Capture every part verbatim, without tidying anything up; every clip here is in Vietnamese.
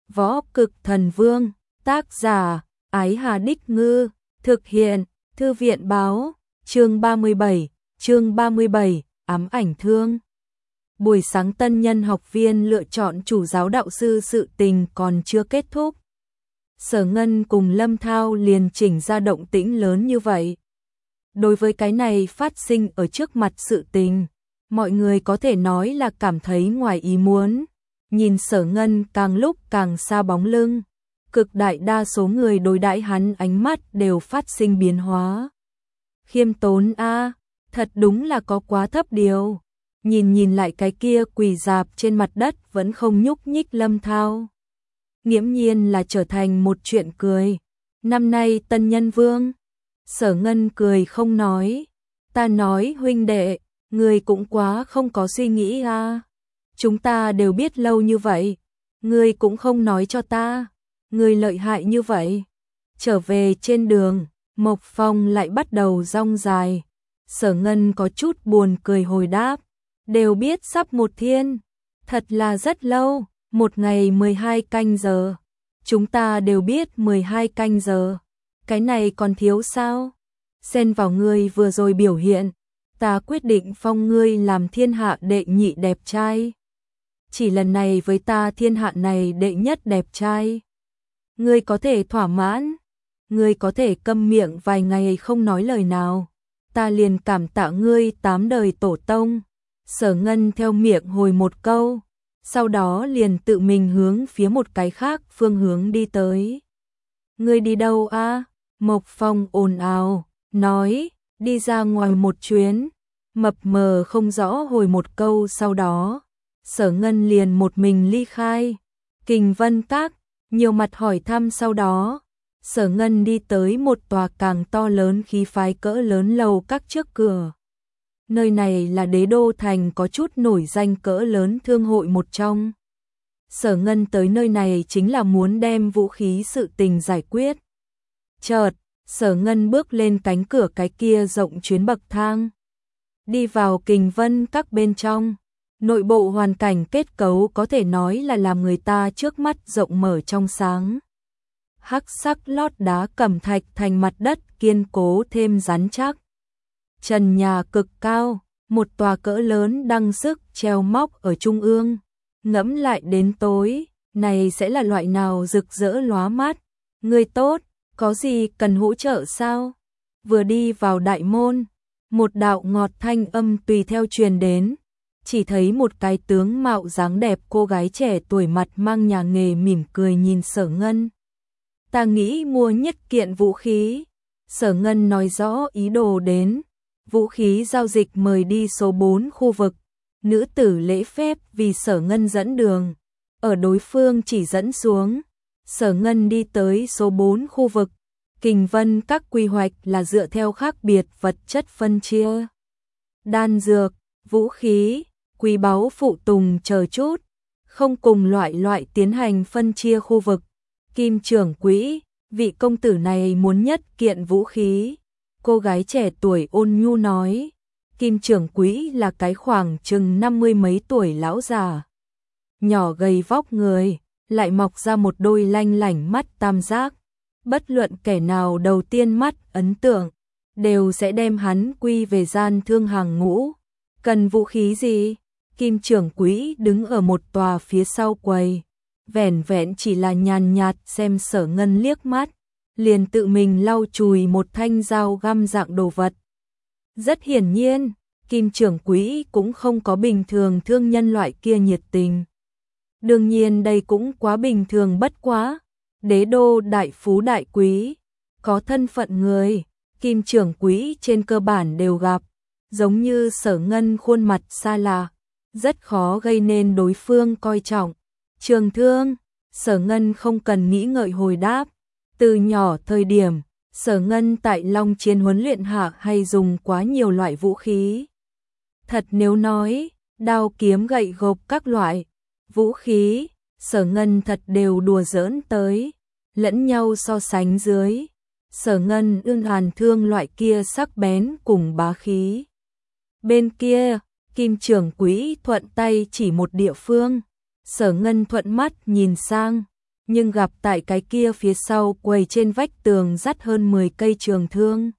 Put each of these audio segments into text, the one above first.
Võ Cực Thần Vương, tác giả, Ái Hà Đích Ngư, thực hiện, Thư viện Báo, chương ba mươi bảy, chương ba mươi bảy, ám ảnh thương. Buổi sáng tân nhân học viên lựa chọn chủ giáo đạo sư sự tình còn chưa kết thúc. Sở Ngân cùng Lâm Thao liền chỉnh ra động tĩnh lớn như vậy. Đối với cái này phát sinh ở trước mặt sự tình, mọi người có thể nói là cảm thấy ngoài ý muốn. Nhìn Sở Ngân càng lúc càng xa bóng lưng, cực đại đa số người đối đãi hắn ánh mắt đều phát sinh biến hóa. Khiêm tốn a, thật đúng là có quá thấp điều. Nhìn nhìn lại cái kia quỳ rạp trên mặt đất vẫn không nhúc nhích Lâm Thao, nghiễm nhiên là trở thành một chuyện cười. Năm nay tân nhân vương. Sở Ngân cười không nói. Ta nói huynh đệ, người cũng quá không có suy nghĩ a. Chúng ta đều biết lâu như vậy, ngươi cũng không nói cho ta, ngươi lợi hại như vậy. Trở về trên đường, Mộc Phong lại bắt đầu rong dài. Sở Ngân có chút buồn cười hồi đáp, đều biết sắp một thiên, thật là rất lâu, một ngày mười hai canh giờ. Chúng ta đều biết mười hai canh giờ, cái này còn thiếu sao? Xen vào ngươi vừa rồi biểu hiện, ta quyết định phong ngươi làm thiên hạ đệ nhị đẹp trai. Chỉ lần này với ta thiên hạ này đệ nhất đẹp trai. Ngươi có thể thỏa mãn, ngươi có thể câm miệng vài ngày không nói lời nào, ta liền cảm tạ ngươi tám đời tổ tông. Sở Ngân theo miệng hồi một câu, sau đó liền tự mình hướng phía một cái khác phương hướng đi tới. Ngươi đi đâu a? Mộc Phong ồn ào, nói, đi ra ngoài một chuyến. Mập mờ không rõ hồi một câu sau đó. Sở Ngân liền một mình ly khai. Kình Vân Các, nhiều mặt hỏi thăm sau đó. Sở Ngân đi tới một tòa càng to lớn khí phái cỡ lớn lầu các trước cửa. Nơi này là đế đô thành có chút nổi danh cỡ lớn thương hội một trong. Sở Ngân tới nơi này chính là muốn đem vũ khí sự tình giải quyết. Chợt, Sở Ngân bước lên cánh cửa cái kia rộng chuyến bậc thang. Đi vào Kình Vân Các bên trong. Nội bộ hoàn cảnh kết cấu có thể nói là làm người ta trước mắt rộng mở trong sáng. Hắc sắc lót đá cẩm thạch thành mặt đất kiên cố thêm rắn chắc. Trần nhà cực cao, một tòa cỡ lớn đăng sức treo móc ở trung ương. Ngẫm lại đến tối, này sẽ là loại nào rực rỡ lóa mắt. Người tốt, có gì cần hỗ trợ sao? Vừa đi vào đại môn, một đạo ngọt thanh âm tùy theo truyền đến. Chỉ thấy một cái tướng mạo dáng đẹp cô gái trẻ tuổi mặt mang nhà nghề mỉm cười nhìn Sở Ngân. Ta nghĩ mua nhất kiện vũ khí. Sở Ngân nói rõ ý đồ đến. Vũ khí giao dịch mời đi số bốn khu vực. Nữ tử lễ phép vì Sở Ngân dẫn đường. Ở đối phương chỉ dẫn xuống. Sở Ngân đi tới số bốn khu vực. Kình Vân Các quy hoạch là dựa theo khác biệt vật chất phân chia. Đan dược, vũ khí, quý báu phụ tùng chờ chút, không cùng loại loại tiến hành phân chia khu vực. Kim trưởng quỹ, vị công tử này muốn nhất kiện vũ khí. Cô gái trẻ tuổi ôn nhu nói. Kim trưởng quỹ là cái khoảng chừng năm mươi mấy tuổi lão già. Nhỏ gầy vóc người, lại mọc ra một đôi lanh lảnh mắt tam giác. Bất luận kẻ nào đầu tiên mắt ấn tượng, đều sẽ đem hắn quy về gian thương hàng ngũ. Cần vũ khí gì? Kim trưởng quỹ đứng ở một tòa phía sau quầy, vẻn vẹn chỉ là nhàn nhạt xem Sở Ngân liếc mắt, liền tự mình lau chùi một thanh dao găm dạng đồ vật. Rất hiển nhiên, Kim trưởng quỹ cũng không có bình thường thương nhân loại kia nhiệt tình. Đương nhiên đây cũng quá bình thường bất quá, đế đô đại phú đại quý, có thân phận người, Kim trưởng quỹ trên cơ bản đều gặp, giống như Sở Ngân khuôn mặt xa lạ. Rất khó gây nên đối phương coi trọng. Trường thương, Sở Ngân không cần nghĩ ngợi hồi đáp. Từ nhỏ thời điểm, Sở Ngân tại Long Chiến huấn luyện hạ hay dùng quá nhiều loại vũ khí. Thật nếu nói, đao kiếm gậy gộc các loại vũ khí, Sở Ngân thật đều đùa giỡn tới, lẫn nhau so sánh dưới. Sở Ngân ương hàn thương loại kia sắc bén cùng bá khí. Bên kia, Kim trưởng quỹ thuận tay chỉ một địa phương. Sở Ngân thuận mắt nhìn sang, nhưng gặp tại cái kia phía sau quầy trên vách tường dắt hơn mười cây trường thương.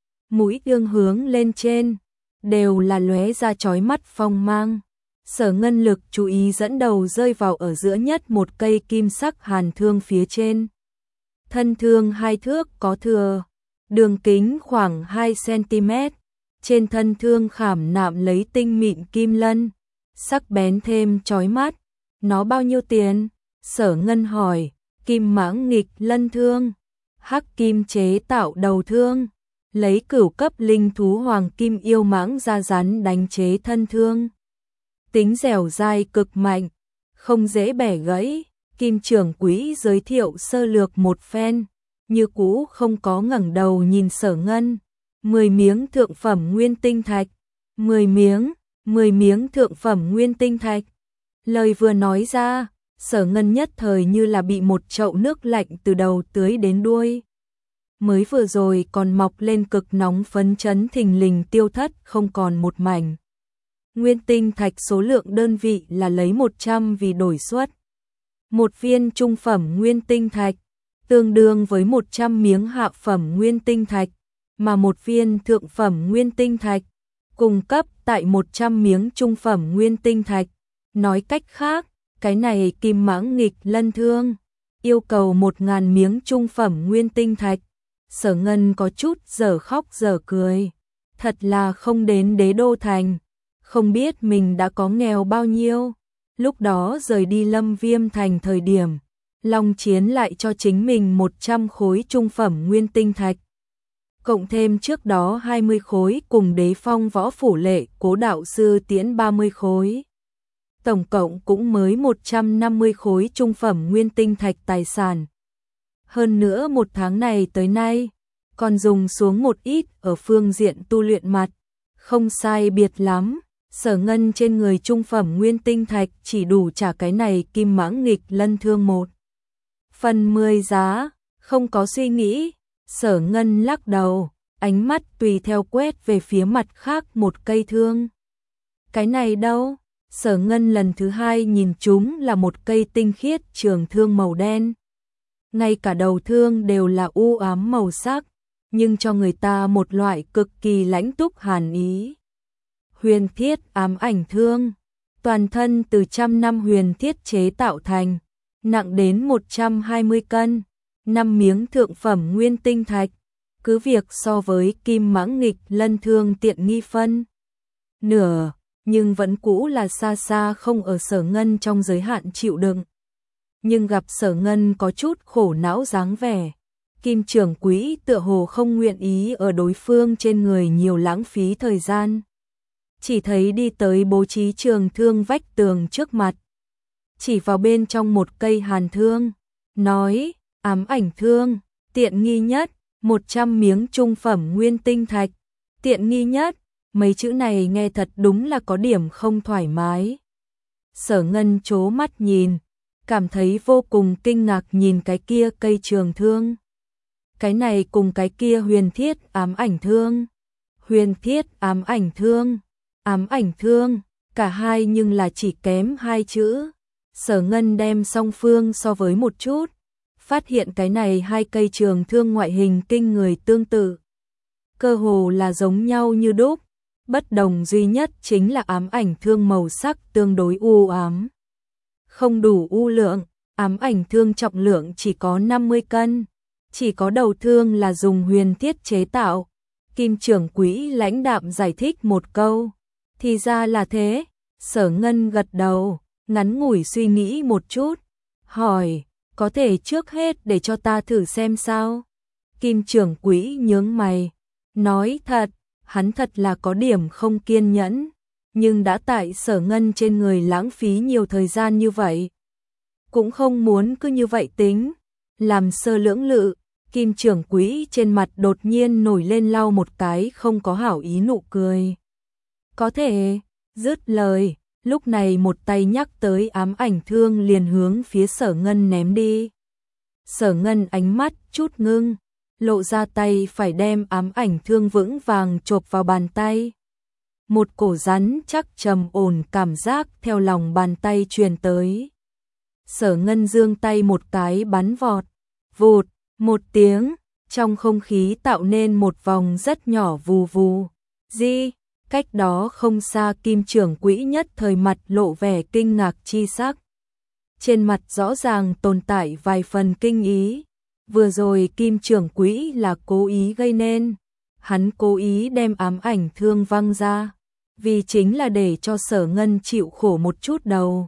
Mũi ương hướng lên trên, đều là lóe ra chói mắt phong mang. Sở Ngân lực chú ý dẫn đầu rơi vào ở giữa nhất một cây kim sắc hàn thương phía trên. Thân thương hai thước có thừa, đường kính khoảng hai xăng-ti-mét, trên thân thương khảm nạm lấy tinh mịn kim lân, sắc bén thêm chói mắt. Nó bao nhiêu tiền? Sở Ngân hỏi. Kim mãng nghịch lân thương, hắc kim chế tạo đầu thương, lấy cửu cấp linh thú hoàng kim yêu mãng ra rắn đánh chế thân thương. Tính dẻo dai cực mạnh, không dễ bẻ gãy. Kim trưởng quỹ giới thiệu sơ lược một phen, như cũ không có ngẩng đầu nhìn Sở Ngân. Mười miếng thượng phẩm nguyên tinh thạch, mười miếng, mười miếng thượng phẩm nguyên tinh thạch. Lời vừa nói ra, Sở Ngân nhất thời như là bị một chậu nước lạnh từ đầu tưới đến đuôi. Mới vừa rồi còn mọc lên cực nóng phấn chấn thình lình tiêu thất không còn một mảnh. Nguyên tinh thạch số lượng đơn vị là lấy một trăm vì đổi suất. Một viên trung phẩm nguyên tinh thạch tương đương với một trăm miếng hạ phẩm nguyên tinh thạch, mà một viên thượng phẩm nguyên tinh thạch cung cấp tại một trăm miếng trung phẩm nguyên tinh thạch. Nói cách khác, cái này kim mãng nghịch lân thương yêu cầu một ngàn miếng trung phẩm nguyên tinh thạch. Sở Ngân có chút dở khóc dở cười, thật là không đến đế đô thành, không biết mình đã có nghèo bao nhiêu. Lúc đó rời đi Lâm Viêm thành thời điểm, Long Chiến lại cho chính mình một trăm khối trung phẩm nguyên tinh thạch, cộng thêm trước đó hai mươi khối cùng Đế Phong võ phủ lệ Cố đạo sư tiễn ba mươi khối. Tổng cộng cũng mới một trăm năm mươi khối trung phẩm nguyên tinh thạch tài sản. Hơn nữa một tháng này tới nay, còn dùng xuống một ít ở phương diện tu luyện mặt, không sai biệt lắm. Sở Ngân trên người trung phẩm nguyên tinh thạch chỉ đủ trả cái này kim mãng nghịch lân thương một phần mười giá, không có suy nghĩ. Sở Ngân lắc đầu, ánh mắt tùy theo quét về phía mặt khác một cây thương. Cái này đâu? Sở Ngân lần thứ hai nhìn chúng là một cây tinh khiết trường thương màu đen. Ngay cả đầu thương đều là u ám màu sắc, nhưng cho người ta một loại cực kỳ lãnh túc hàn ý. Huyền thiết ám ảnh thương, toàn thân từ trăm năm huyền thiết chế tạo thành, nặng đến một trăm hai mươi cân, năm miếng thượng phẩm nguyên tinh thạch, cứ việc so với kim mãng nghịch lân thương tiện nghi phân nửa, nhưng vẫn cũ là xa xa không ở Sở Ngân trong giới hạn chịu đựng. Nhưng gặp Sở Ngân có chút khổ não dáng vẻ, Kim trưởng quỹ tựa hồ không nguyện ý ở đối phương trên người nhiều lãng phí thời gian. Chỉ thấy đi tới bố trí trường thương vách tường trước mặt, chỉ vào bên trong một cây hàn thương, nói, ám ảnh thương, tiện nghi nhất, một trăm miếng trung phẩm nguyên tinh thạch, tiện nghi nhất. Mấy chữ này nghe thật đúng là có điểm không thoải mái. Sở Ngân chố mắt nhìn, cảm thấy vô cùng kinh ngạc nhìn cái kia cây trường thương. Cái này cùng cái kia huyền thiết ám ảnh thương. Huyền thiết ám ảnh thương, ám ảnh thương, cả hai nhưng là chỉ kém hai chữ. Sở Ngân đem song phương so với một chút, phát hiện cái này hai cây trường thương ngoại hình kinh người tương tự, cơ hồ là giống nhau như đúc. Bất đồng duy nhất chính là ám ảnh thương màu sắc tương đối u ám, không đủ u lượng. Ám ảnh thương trọng lượng chỉ có năm mươi cân, chỉ có đầu thương là dùng huyền thiết chế tạo. Kim trưởng quỹ lãnh đạm giải thích một câu, thì ra là thế. Sở Ngân gật đầu, ngắn ngủi suy nghĩ một chút, hỏi, có thể trước hết để cho ta thử xem sao? Kim trưởng quỹ nhướng mày, nói thật, hắn thật là có điểm không kiên nhẫn, nhưng đã tại Sở Ngân trên người lãng phí nhiều thời gian như vậy, cũng không muốn cứ như vậy tính. Làm sơ lưỡng lự, Kim trưởng quỹ trên mặt đột nhiên nổi lên lau một cái không có hảo ý nụ cười. Có thể, dứt lời, lúc này một tay nhắc tới ám ảnh thương liền hướng phía Sở Ngân ném đi. Sở Ngân ánh mắt chút ngưng, lộ ra tay phải đem ám ảnh thương vững vàng chộp vào bàn tay. Một cổ rắn chắc trầm ổn cảm giác theo lòng bàn tay truyền tới. Sở Ngân giương tay một cái bắn vọt, vụt, một tiếng, trong không khí tạo nên một vòng rất nhỏ vù vù. Di, cách đó không xa Kim trưởng quỹ nhất thời mặt lộ vẻ kinh ngạc chi sắc. Trên mặt rõ ràng tồn tại vài phần kinh ý. Vừa rồi Kim trưởng quỹ là cố ý gây nên. Hắn cố ý đem ám ảnh thương văng ra. Vì chính là để cho Sở Ngân chịu khổ một chút đầu.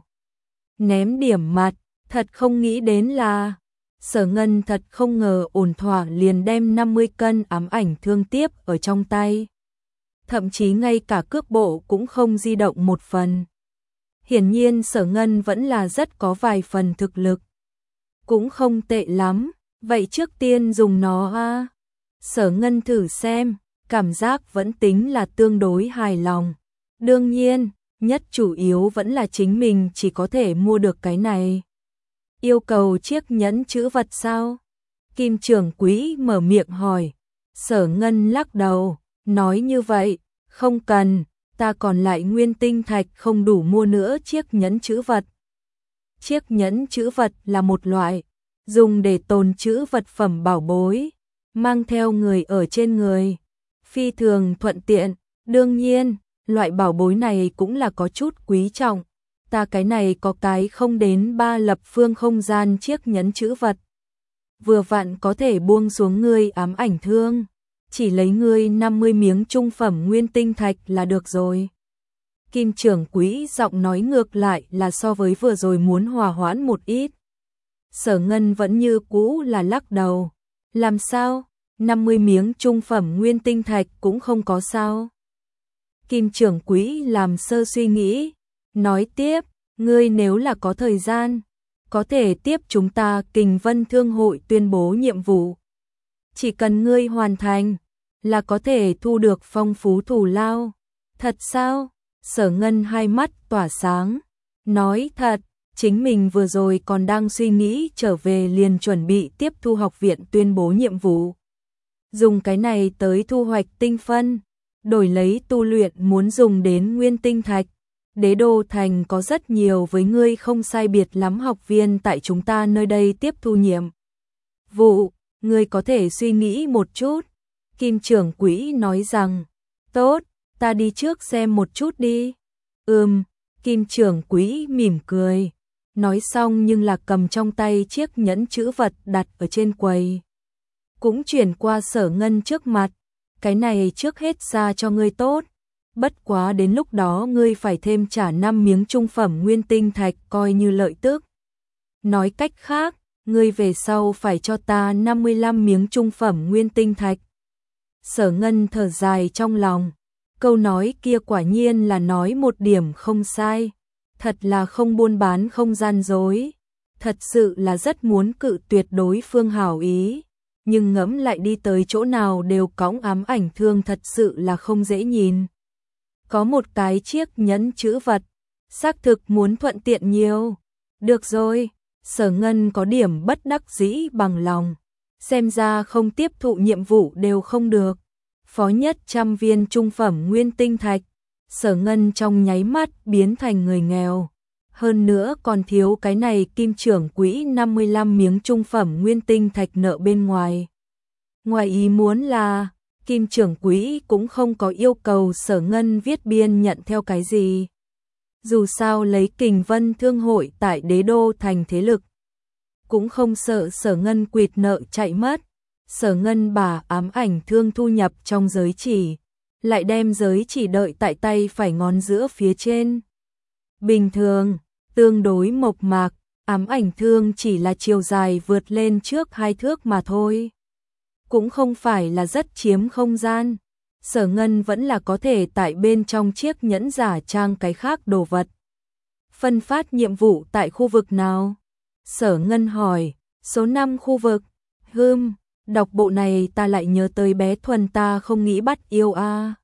Ném điểm mặt, thật không nghĩ đến là... Sở Ngân thật không ngờ ổn thỏa liền đem năm mươi cân ám ảnh thương tiếp ở trong tay. Thậm chí ngay cả cước bộ cũng không di động một phần. Hiển nhiên Sở Ngân vẫn là rất có vài phần thực lực. Cũng không tệ lắm, vậy trước tiên dùng nó a. Sở Ngân thử xem, cảm giác vẫn tính là tương đối hài lòng. Đương nhiên, nhất chủ yếu vẫn là chính mình chỉ có thể mua được cái này. Yêu cầu chiếc nhẫn chữ vật sao? Kim trưởng quỹ mở miệng hỏi. Sở Ngân lắc đầu, nói như vậy, không cần, ta còn lại nguyên tinh thạch không đủ mua nữa chiếc nhẫn chữ vật. Chiếc nhẫn chữ vật là một loại, dùng để tồn trữ vật phẩm bảo bối, mang theo người ở trên người, phi thường thuận tiện, đương nhiên, loại bảo bối này cũng là có chút quý trọng. Ta cái này có cái không đến ba lập phương không gian chiếc nhẫn chữ vật. Vừa vặn có thể buông xuống ngươi ám ảnh thương. Chỉ lấy ngươi năm mươi miếng trung phẩm nguyên tinh thạch là được rồi. Kim trưởng quỹ giọng nói ngược lại là so với vừa rồi muốn hòa hoãn một ít. Sở Ngân vẫn như cũ là lắc đầu. Làm sao? năm mươi miếng trung phẩm nguyên tinh thạch cũng không có sao. Kim trưởng quỹ làm sơ suy nghĩ. Nói tiếp, ngươi nếu là có thời gian, có thể tiếp chúng ta Kình Vân Thương hội tuyên bố nhiệm vụ. Chỉ cần ngươi hoàn thành, là có thể thu được phong phú thù lao. Thật sao? Sở Ngân hai mắt tỏa sáng. Nói thật, chính mình vừa rồi còn đang suy nghĩ trở về liền chuẩn bị tiếp thu học viện tuyên bố nhiệm vụ. Dùng cái này tới thu hoạch tinh phân, đổi lấy tu luyện muốn dùng đến nguyên tinh thạch. Đế đô thành có rất nhiều với ngươi không sai biệt lắm học viên tại chúng ta nơi đây tiếp thu nhiệm vụ, ngươi có thể suy nghĩ một chút. Kim trưởng quỹ nói rằng, tốt, ta đi trước xem một chút đi. Ừm, Kim trưởng quỹ mỉm cười, nói xong nhưng là cầm trong tay chiếc nhẫn chữ vật đặt ở trên quầy. Cũng chuyển qua Sở Ngân trước mặt, cái này trước hết ra cho ngươi tốt. Bất quá đến lúc đó ngươi phải thêm trả năm miếng trung phẩm nguyên tinh thạch coi như lợi tức. Nói cách khác, ngươi về sau phải cho ta năm mươi lăm miếng trung phẩm nguyên tinh thạch. Sở Ngân thở dài trong lòng, câu nói kia quả nhiên là nói một điểm không sai. Thật là không buôn bán không gian dối. Thật sự là rất muốn cự tuyệt đối phương hảo ý. Nhưng ngẫm lại đi tới chỗ nào đều cõng ám ảnh thương thật sự là không dễ nhìn. Có một cái chiếc nhẫn chữ vật, xác thực muốn thuận tiện nhiều. Được rồi, Sở Ngân có điểm bất đắc dĩ bằng lòng. Xem ra không tiếp thụ nhiệm vụ đều không được. Phó nhất trăm viên trung phẩm nguyên tinh thạch. Sở Ngân trong nháy mắt biến thành người nghèo. Hơn nữa còn thiếu cái này kim trưởng quỹ năm mươi lăm miếng trung phẩm nguyên tinh thạch nợ bên ngoài. Ngoài ý muốn là Kim trưởng quỹ cũng không có yêu cầu Sở Ngân viết biên nhận theo cái gì. Dù sao lấy Kình Vân Thương hội tại đế đô thành thế lực, cũng không sợ Sở Ngân quỵt nợ chạy mất. Sở Ngân bà ám ảnh thương thu nhập trong giới chỉ, lại đem giới chỉ đợi tại tay phải ngón giữa phía trên. Bình thường, tương đối mộc mạc, ám ảnh thương chỉ là chiều dài vượt lên trước hai thước mà thôi. Cũng không phải là rất chiếm không gian. Sở Ngân vẫn là có thể tại bên trong chiếc nhẫn giả trang cái khác đồ vật. Phân phát nhiệm vụ tại khu vực nào? Sở Ngân hỏi. Số năm khu vực. Hừm, đọc bộ này ta lại nhớ tới bé Thuần ta không nghĩ bắt yêu a. À.